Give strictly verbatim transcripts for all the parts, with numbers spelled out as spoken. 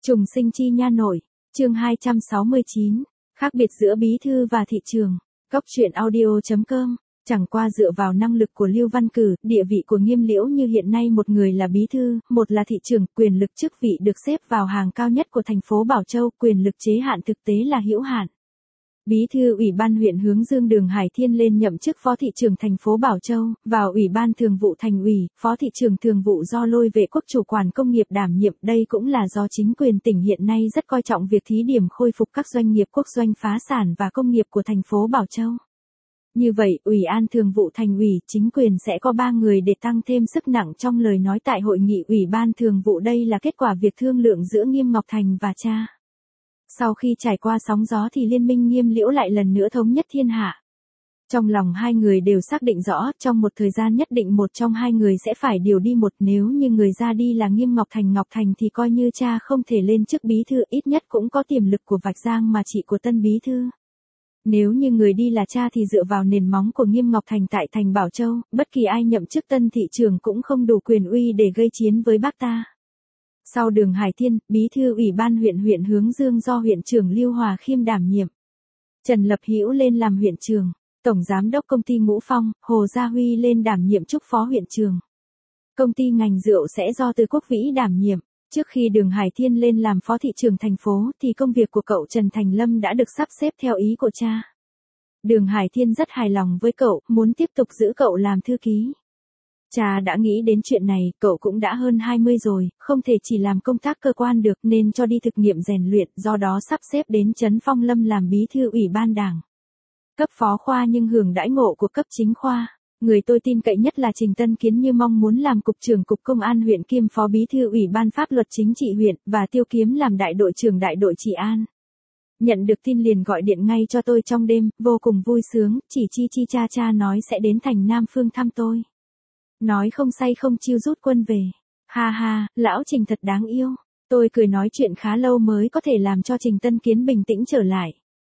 Trùng sinh chi nha nội, chương hai trăm sáu mươi chín, khác biệt giữa bí thư và thị trường. Góc truyện audio chấm com, chẳng qua dựa vào năng lực của Lưu Văn Cử, địa vị của Nghiêm Liễu như hiện nay một người là bí thư, một là thị trưởng, quyền lực chức vị được xếp vào hàng cao nhất của thành phố Bảo Châu, quyền lực chế hạn thực tế là hữu hạn. Bí thư Ủy ban huyện hướng Dương Đường Hải Thiên lên nhậm chức phó thị trưởng thành phố Bảo Châu, vào Ủy ban thường vụ thành ủy, phó thị trưởng thường vụ do Lôi Vệ Quốc chủ quản công nghiệp đảm nhiệm. Đây cũng là do chính quyền tỉnh hiện nay rất coi trọng việc thí điểm khôi phục các doanh nghiệp quốc doanh phá sản và công nghiệp của thành phố Bảo Châu. Như vậy, Ủy ban thường vụ thành ủy, chính quyền sẽ có ba người để tăng thêm sức nặng trong lời nói tại hội nghị Ủy ban thường vụ. Đây là kết quả việc thương lượng giữa Nghiêm Ngọc Thành và cha. Sau khi trải qua sóng gió thì liên minh Nghiêm Liễu lại lần nữa thống nhất thiên hạ. Trong lòng hai người đều xác định rõ, trong một thời gian nhất định một trong hai người sẽ phải điều đi một, nếu như người ra đi là Nghiêm Ngọc Thành Ngọc Thành thì coi như cha không thể lên chức bí thư, ít nhất cũng có tiềm lực của Vạch Giang mà chị của tân bí thư. Nếu như người đi là cha thì dựa vào nền móng của Nghiêm Ngọc Thành tại thành Bảo Châu, bất kỳ ai nhậm chức tân thị trưởng cũng không đủ quyền uy để gây chiến với bác ta. Sau Đường Hải Thiên, bí thư Ủy ban huyện huyện Hướng Dương do huyện trưởng Lưu Hòa Khiêm đảm nhiệm. Trần Lập Hữu lên làm huyện trưởng, tổng giám đốc công ty Ngũ Phong, Hồ Gia Huy lên đảm nhiệm chức phó huyện trưởng. Công ty ngành rượu sẽ do Từ Quốc Vĩ đảm nhiệm. Trước khi Đường Hải Thiên lên làm phó thị trưởng thành phố thì công việc của cậu Trần Thành Lâm đã được sắp xếp theo ý của cha. Đường Hải Thiên rất hài lòng với cậu, muốn tiếp tục giữ cậu làm thư ký. Cha đã nghĩ đến chuyện này, cậu cũng đã hơn hai mươi rồi, không thể chỉ làm công tác cơ quan được nên cho đi thực nghiệm rèn luyện, do đó sắp xếp đến Trấn Phong Lâm làm bí thư ủy ban đảng. Cấp phó khoa nhưng hưởng đãi ngộ của cấp chính khoa. Người tôi tin cậy nhất là Trình Tân Kiến như mong muốn làm cục trưởng cục công an huyện kiêm phó bí thư ủy ban pháp luật chính trị huyện, và Tiêu Kiếm làm đại đội trưởng đại đội trị an. Nhận được tin liền gọi điện ngay cho tôi trong đêm, vô cùng vui sướng, chỉ chi chi cha cha nói sẽ đến thành Nam Phương thăm tôi. Nói không say không chiêu rút quân về. Ha ha, lão Trình thật đáng yêu. Tôi cười nói chuyện khá lâu mới có thể làm cho Trình Tân Kiến bình tĩnh trở lại.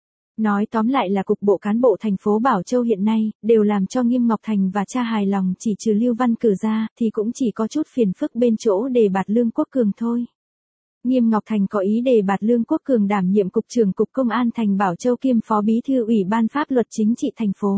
Nói tóm lại là cục bộ cán bộ thành phố Bảo Châu hiện nay, đều làm cho Nghiêm Ngọc Thành và cha hài lòng, chỉ trừ Lưu Văn Cử ra, thì cũng chỉ có chút phiền phức bên chỗ đề bạt Lương Quốc Cường thôi. Nghiêm Ngọc Thành có ý đề bạt Lương Quốc Cường đảm nhiệm cục trưởng cục công an thành Bảo Châu kiêm phó bí thư ủy ban pháp luật chính trị thành phố.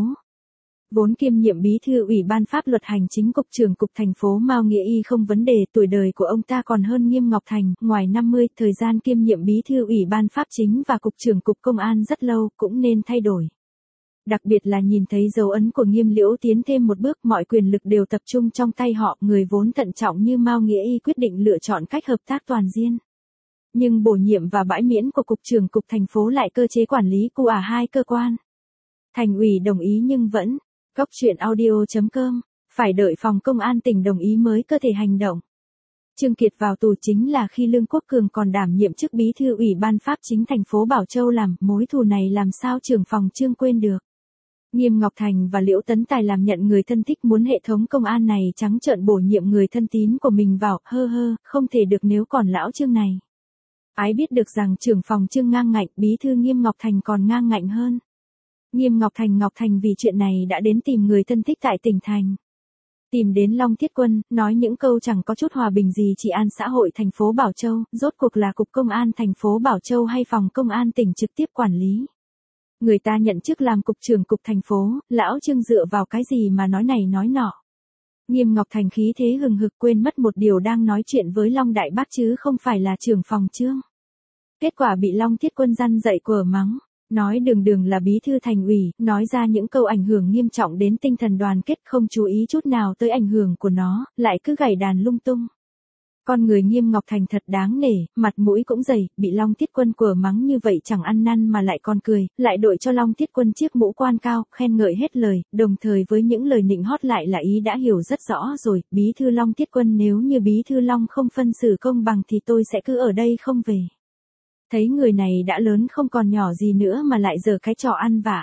Vốn kiêm nhiệm bí thư ủy ban pháp luật hành chính cục trưởng cục thành phố Mao Nghĩa Y không vấn đề, tuổi đời của ông ta còn hơn Nghiêm Ngọc Thành, ngoài năm mươi, thời gian kiêm nhiệm bí thư ủy ban pháp chính và cục trưởng cục công an rất lâu, cũng nên thay đổi. Đặc biệt là nhìn thấy dấu ấn của Nghiêm Liễu tiến thêm một bước, mọi quyền lực đều tập trung trong tay họ, người vốn thận trọng như Mao Nghĩa Y quyết định lựa chọn cách hợp tác toàn diện. Nhưng bổ nhiệm và bãi miễn của cục trưởng cục thành phố lại cơ chế quản lý của à hai cơ quan. Thành ủy đồng ý nhưng vẫn Góc truyện audio chấm com, phải đợi phòng công an tỉnh đồng ý mới có thể hành động. Trương Kiệt vào tù chính là khi Lương Quốc Cường còn đảm nhiệm chức bí thư ủy ban pháp chính thành phố Bảo Châu làm, mối thù này làm sao trưởng phòng Trương quên được. Nghiêm Ngọc Thành và Liễu Tấn Tài làm nhận người thân thích muốn hệ thống công an này trắng trợn bổ nhiệm người thân tín của mình vào, hơ hơ, không thể được nếu còn lão Trương này. Ái biết được rằng trưởng phòng Trương ngang ngạnh, bí thư Nghiêm Ngọc Thành còn ngang ngạnh hơn. Nghiêm Ngọc Thành Ngọc Thành vì chuyện này đã đến tìm người thân thích tại tỉnh thành. Tìm đến Long Thiết Quân, nói những câu chẳng có chút hòa bình gì trị an xã hội thành phố Bảo Châu, rốt cuộc là cục công an thành phố Bảo Châu hay phòng công an tỉnh trực tiếp quản lý. Người ta nhận chức làm cục trưởng cục thành phố, lão Trương dựa vào cái gì mà nói này nói nọ. Nghiêm Ngọc Thành khí thế hừng hực quên mất một điều đang nói chuyện với Long Đại Bác chứ không phải là trưởng phòng Trương. Kết quả bị Long Thiết Quân răn dậy quở mắng. Nói đường đường là bí thư thành ủy, nói ra những câu ảnh hưởng nghiêm trọng đến tinh thần đoàn kết, không chú ý chút nào tới ảnh hưởng của nó, lại cứ gảy đàn lung tung. Con người Nghiêm Ngọc Thành thật đáng nể, mặt mũi cũng dày, bị Long Thiết Quân quở mắng như vậy chẳng ăn năn mà lại còn cười, lại đội cho Long Thiết Quân chiếc mũ quan cao, khen ngợi hết lời, đồng thời với những lời nịnh hót lại là ý đã hiểu rất rõ rồi, bí thư Long Thiết Quân nếu như bí thư Long không phân xử công bằng thì tôi sẽ cứ ở đây không về. Thấy người này đã lớn không còn nhỏ gì nữa mà lại giở cái trò ăn vạ.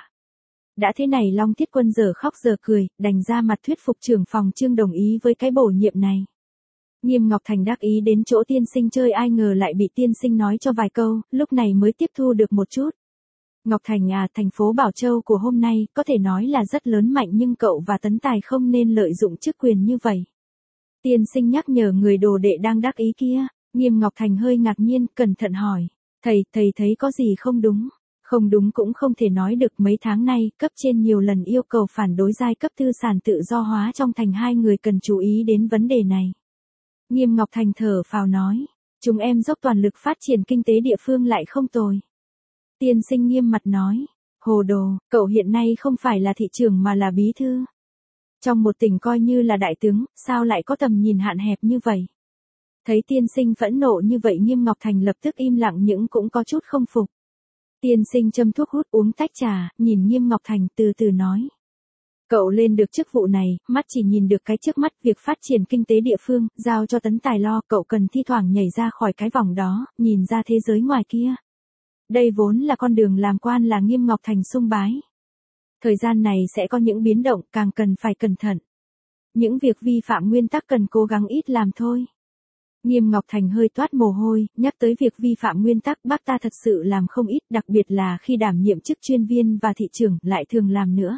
Đã thế này Long Thiết Quân giờ khóc giờ cười, đành ra mặt thuyết phục trưởng phòng Trương đồng ý với cái bổ nhiệm này. Nghiêm Ngọc Thành đắc ý đến chỗ tiên sinh chơi, ai ngờ lại bị tiên sinh nói cho vài câu, lúc này mới tiếp thu được một chút. Ngọc Thành à, thành phố Bảo Châu của hôm nay có thể nói là rất lớn mạnh nhưng cậu và Tấn Tài không nên lợi dụng chức quyền như vậy. Tiên sinh nhắc nhở người đồ đệ đang đắc ý kia. Nghiêm Ngọc Thành hơi ngạc nhiên, cẩn thận hỏi. Thầy, thầy thấy có gì không đúng? Không đúng cũng không thể nói được, mấy tháng nay, cấp trên nhiều lần yêu cầu phản đối giai cấp tư sản tự do hóa trong thành, hai người cần chú ý đến vấn đề này. Nghiêm Ngọc Thành thở phào nói. Chúng em dốc toàn lực phát triển kinh tế địa phương lại không tồi. Tiên sinh nghiêm mặt nói. Hồ đồ, cậu hiện nay không phải là thị trưởng mà là bí thư. Trong một tỉnh coi như là đại tướng, sao lại có tầm nhìn hạn hẹp như vậy? Thấy tiên sinh phẫn nộ như vậy, Nghiêm Ngọc Thành lập tức im lặng nhưng cũng có chút không phục. Tiên sinh châm thuốc hút uống tách trà, nhìn Nghiêm Ngọc Thành từ từ nói. Cậu lên được chức vụ này, mắt chỉ nhìn được cái trước mắt, việc phát triển kinh tế địa phương, giao cho Tấn Tài lo, cậu cần thi thoảng nhảy ra khỏi cái vòng đó, nhìn ra thế giới ngoài kia. Đây vốn là con đường làm quan là Nghiêm Ngọc Thành sung bái. Thời gian này sẽ có những biến động, càng cần phải cẩn thận. Những việc vi phạm nguyên tắc cần cố gắng ít làm thôi. Nghiêm Ngọc Thành hơi toát mồ hôi, nhắc tới việc vi phạm nguyên tắc, bác ta thật sự làm không ít, đặc biệt là khi đảm nhiệm chức chuyên viên và thị trưởng, lại thường làm nữa.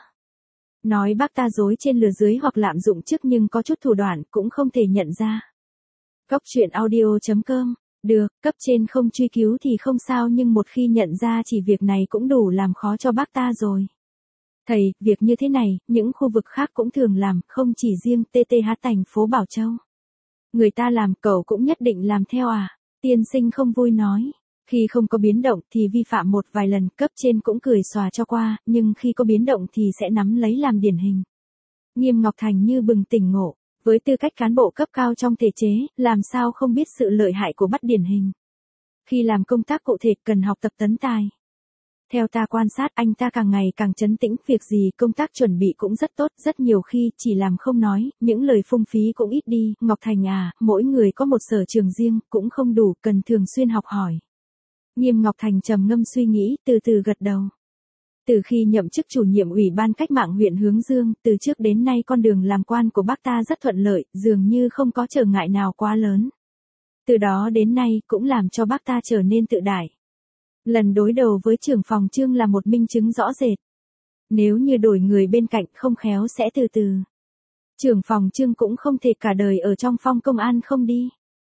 Nói bác ta dối trên lừa dưới hoặc lạm dụng chức nhưng có chút thủ đoạn cũng không thể nhận ra. Cóc truyện audio chấm com. Được, cấp trên không truy cứu thì không sao, nhưng một khi nhận ra chỉ việc này cũng đủ làm khó cho bác ta rồi. Thầy, việc như thế này, những khu vực khác cũng thường làm, không chỉ riêng tê tê hát thành phố Bảo Châu. Người ta làm, cậu cũng nhất định làm theo à? Tiên sinh không vui nói. Khi không có biến động thì vi phạm một vài lần, cấp trên cũng cười xòa cho qua, nhưng khi có biến động thì sẽ nắm lấy làm điển hình. Nghiêm Ngọc Thành như bừng tỉnh ngộ, với tư cách cán bộ cấp cao trong thể chế, làm sao không biết sự lợi hại của bắt điển hình. Khi làm công tác cụ thể cần học tập Tấn Tài. Theo ta quan sát, anh ta càng ngày càng trấn tĩnh, việc gì công tác chuẩn bị cũng rất tốt, rất nhiều khi chỉ làm không nói, những lời phung phí cũng ít đi. Ngọc Thành à, mỗi người có một sở trường riêng, cũng không đủ, cần thường xuyên học hỏi. Nghiêm Ngọc Thành trầm ngâm suy nghĩ, từ từ gật đầu. Từ khi nhậm chức chủ nhiệm ủy ban cách mạng huyện Hướng Dương, từ trước đến nay con đường làm quan của bác ta rất thuận lợi, dường như không có trở ngại nào quá lớn. Từ đó đến nay cũng làm cho bác ta trở nên tự đại. Lần đối đầu với trưởng phòng Trương là một minh chứng rõ rệt. Nếu như đổi người bên cạnh không khéo sẽ từ từ. Trưởng phòng Trương cũng không thể cả đời ở trong phong công an không đi.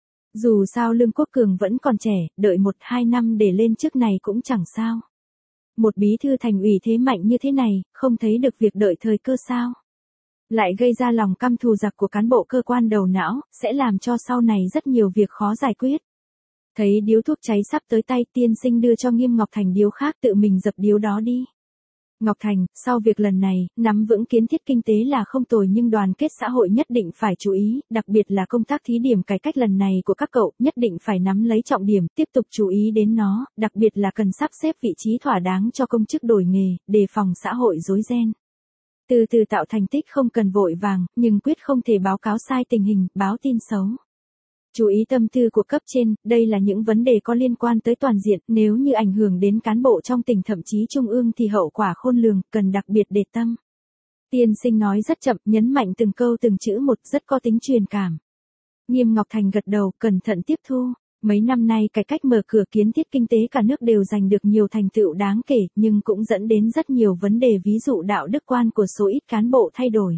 Dù sao Lương Quốc Cường vẫn còn trẻ, đợi một hai năm để lên chức này cũng chẳng sao. Một bí thư thành ủy thế mạnh như thế này, không thấy được việc đợi thời cơ sao? Lại gây ra lòng căm thù giặc của cán bộ cơ quan đầu não, sẽ làm cho sau này rất nhiều việc khó giải quyết. Thấy điếu thuốc cháy sắp tới tay, tiên sinh đưa cho Nghiêm Ngọc Thành điếu khác, tự mình dập điếu đó đi. Ngọc Thành, sau việc lần này, nắm vững kiến thiết kinh tế là không tồi nhưng đoàn kết xã hội nhất định phải chú ý, đặc biệt là công tác thí điểm cải cách lần này của các cậu, nhất định phải nắm lấy trọng điểm, tiếp tục chú ý đến nó, đặc biệt là cần sắp xếp vị trí thỏa đáng cho công chức đổi nghề, đề phòng xã hội rối ren. Từ từ tạo thành tích, không cần vội vàng, nhưng quyết không thể báo cáo sai tình hình, báo tin xấu. Chú ý tâm tư của cấp trên, đây là những vấn đề có liên quan tới toàn diện, nếu như ảnh hưởng đến cán bộ trong tỉnh thậm chí trung ương thì hậu quả khôn lường, cần đặc biệt để tâm. Tiên sinh nói rất chậm, nhấn mạnh từng câu từng chữ một, rất có tính truyền cảm. Nghiêm Ngọc Thành gật đầu, cẩn thận tiếp thu. Mấy năm nay cải cách mở cửa kiến thiết kinh tế cả nước đều giành được nhiều thành tựu đáng kể, nhưng cũng dẫn đến rất nhiều vấn đề, ví dụ đạo đức quan của số ít cán bộ thay đổi.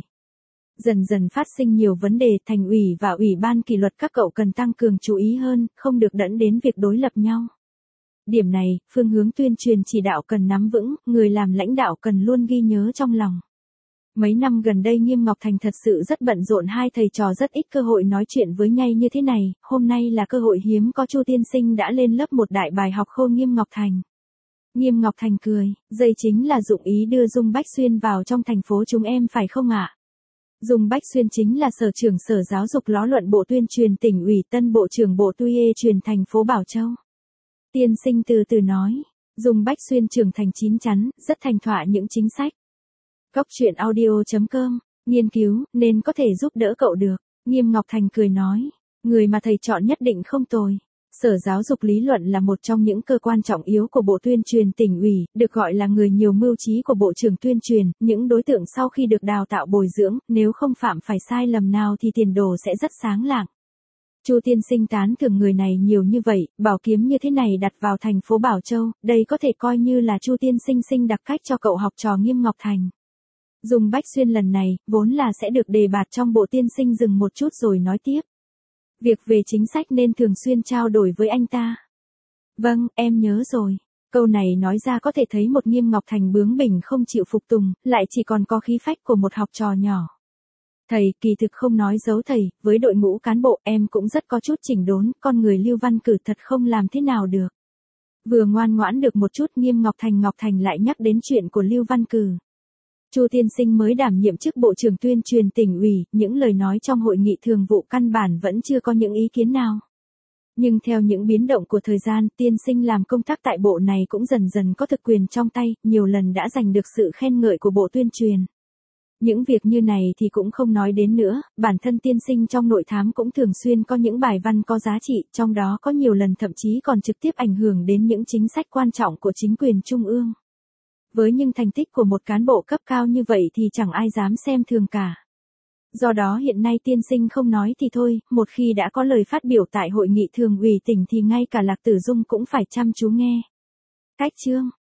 Dần dần phát sinh nhiều vấn đề, thành ủy và ủy ban kỷ luật các cậu cần tăng cường chú ý hơn, không được dẫn đến việc đối lập nhau. Điểm này, phương hướng tuyên truyền chỉ đạo cần nắm vững, người làm lãnh đạo cần luôn ghi nhớ trong lòng. Mấy năm gần đây Nghiêm Ngọc Thành thật sự rất bận rộn, hai thầy trò rất ít cơ hội nói chuyện với nhau như thế này, hôm nay là cơ hội hiếm có, Chu tiên sinh đã lên lớp một đại bài học khô Nghiêm Ngọc Thành. Nghiêm Ngọc Thành cười, đây chính là dụng ý đưa Dung Bách Xuyên vào trong thành phố chúng em phải không ạ? Dung Bách Xuyên chính là sở trưởng sở giáo dục ló luận bộ tuyên truyền tỉnh ủy, tân bộ trưởng bộ tuyên truyền thành phố Bảo Châu. Tiên sinh từ từ nói, Dung Bách Xuyên trưởng thành chín chắn, rất thành thạo những chính sách. Cóc truyện audio chấm com, nghiên cứu, nên có thể giúp đỡ cậu được. Nghiêm Ngọc Thành cười nói, người mà thầy chọn nhất định không tồi. Sở Giáo dục Lý luận là một trong những cơ quan trọng yếu của Bộ Tuyên truyền tỉnh ủy, được gọi là người nhiều mưu trí của Bộ trưởng Tuyên truyền, những đối tượng sau khi được đào tạo bồi dưỡng, nếu không phạm phải sai lầm nào thì tiền đồ sẽ rất sáng lạng. Chu tiên sinh tán thưởng người này nhiều như vậy, bảo kiếm như thế này đặt vào thành phố Bảo Châu, đây có thể coi như là Chu tiên sinh sinh đặc cách cho cậu học trò Nghiêm Ngọc Thành. Dung Bách Xuyên lần này, vốn là sẽ được đề bạt trong bộ, tiên sinh dừng một chút rồi nói tiếp. Việc về chính sách nên thường xuyên trao đổi với anh ta. Vâng, em nhớ rồi. Câu này nói ra có thể thấy một Nghiêm Ngọc Thành bướng bỉnh không chịu phục tùng, lại chỉ còn có khí phách của một học trò nhỏ. Thầy, kỳ thực không nói giấu thầy, với đội ngũ cán bộ em cũng rất có chút chỉnh đốn, con người Lưu Văn Cử thật không làm thế nào được. Vừa ngoan ngoãn được một chút Nghiêm Ngọc Thành Ngọc Thành lại nhắc đến chuyện của Lưu Văn Cử. Chu tiên sinh mới đảm nhiệm chức Bộ trưởng Tuyên truyền tỉnh ủy, những lời nói trong hội nghị thường vụ căn bản vẫn chưa có những ý kiến nào. Nhưng theo những biến động của thời gian, tiên sinh làm công tác tại bộ này cũng dần dần có thực quyền trong tay, nhiều lần đã giành được sự khen ngợi của Bộ Tuyên truyền. Những việc như này thì cũng không nói đến nữa, bản thân tiên sinh trong nội thám cũng thường xuyên có những bài văn có giá trị, trong đó có nhiều lần thậm chí còn trực tiếp ảnh hưởng đến những chính sách quan trọng của chính quyền trung ương. Với những thành tích của một cán bộ cấp cao như vậy thì chẳng ai dám xem thường cả. Do đó hiện nay tiên sinh không nói thì thôi, một khi đã có lời phát biểu tại hội nghị thường ủy tỉnh thì ngay cả Lạc Tử Dung cũng phải chăm chú nghe. Cách chương